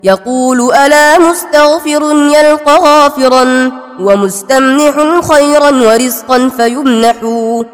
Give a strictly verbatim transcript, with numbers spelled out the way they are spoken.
يقول ألا مستغفر يلقى غافرا ومستمنح خيرا ورزقا فيمنح